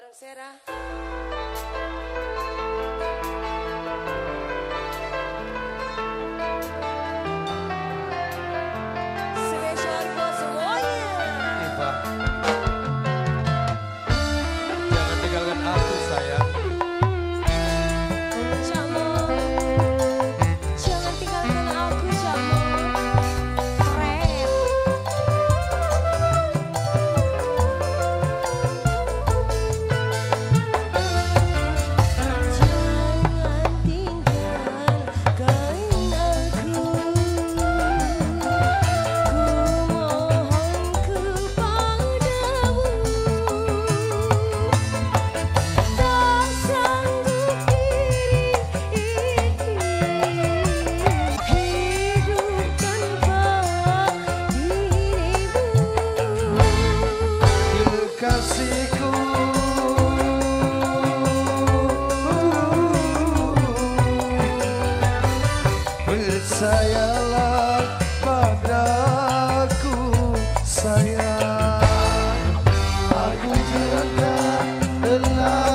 bareng Sera. Spesial buat semuanya. Iva, jangan tinggalkan aku sayang. Camo, jangan tinggalkan aku Camo. Keren. Kasihku, percayalah padaku sayang. Aku juga telah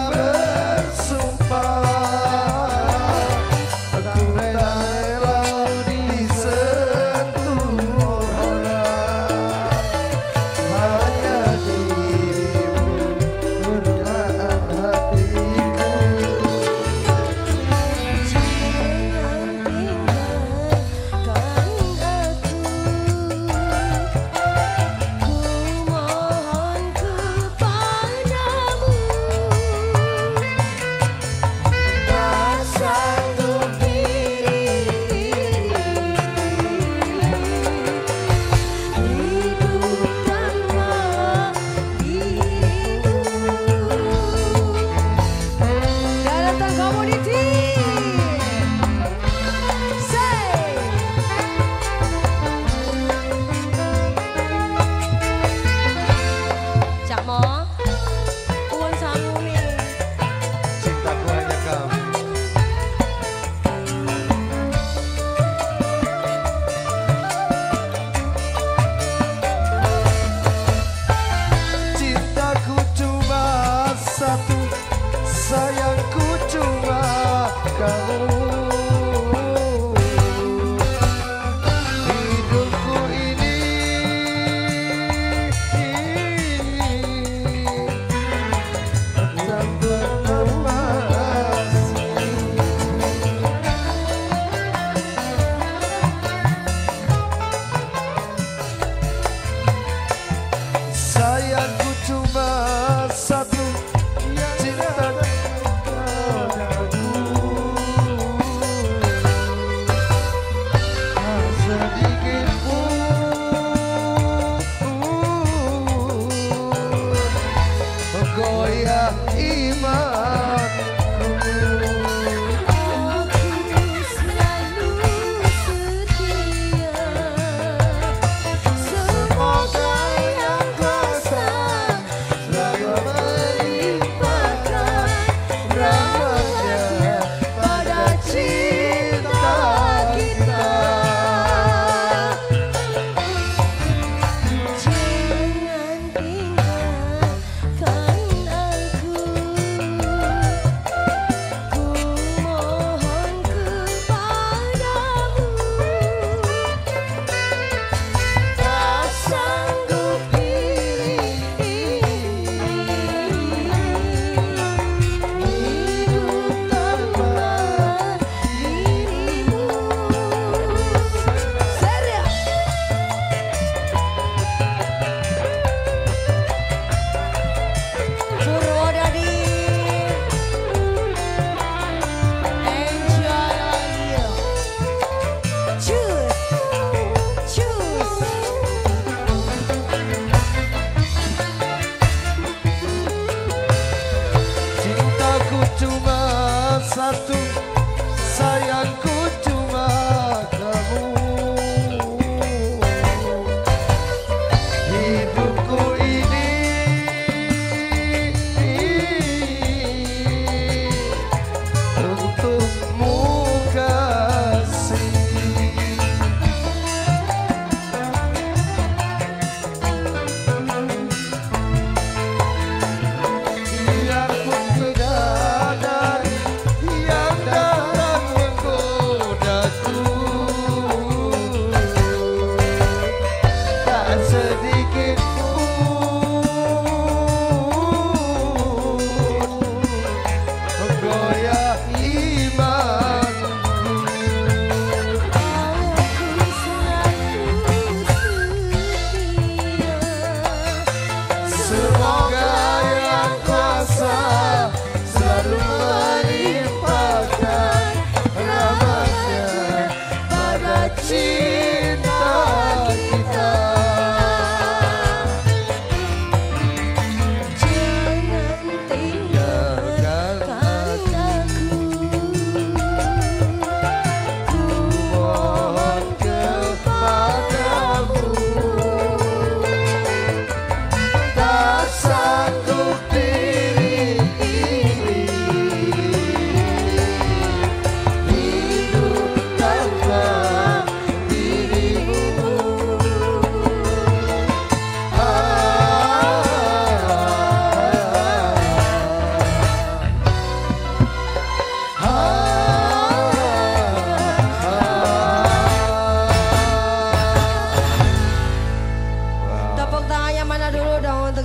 bersumpah, aku rela disentuh orang. Hanya sayangku cuma kamu. Hidupku ini tak berlepas. Sayangku cuma satu, goyah imanku. Aku selalu setia, semoga yang kuasa selalu melimpahkan rahmatnya pada cinta kita. Jangan tinggalkan aku, ku mohon kepadamu. Tak sanggup diri hidup tanpa dirimu. Serius. Purwodadi, enjoy lagi. Choose, choose. Cintaku cuma satu, sayangku cuma kamu. Hidupku ini untukmu kasih. Biar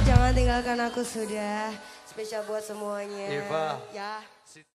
Jangan tinggalkan aku sudah. Spesial buat semuanya. Eva. Ya.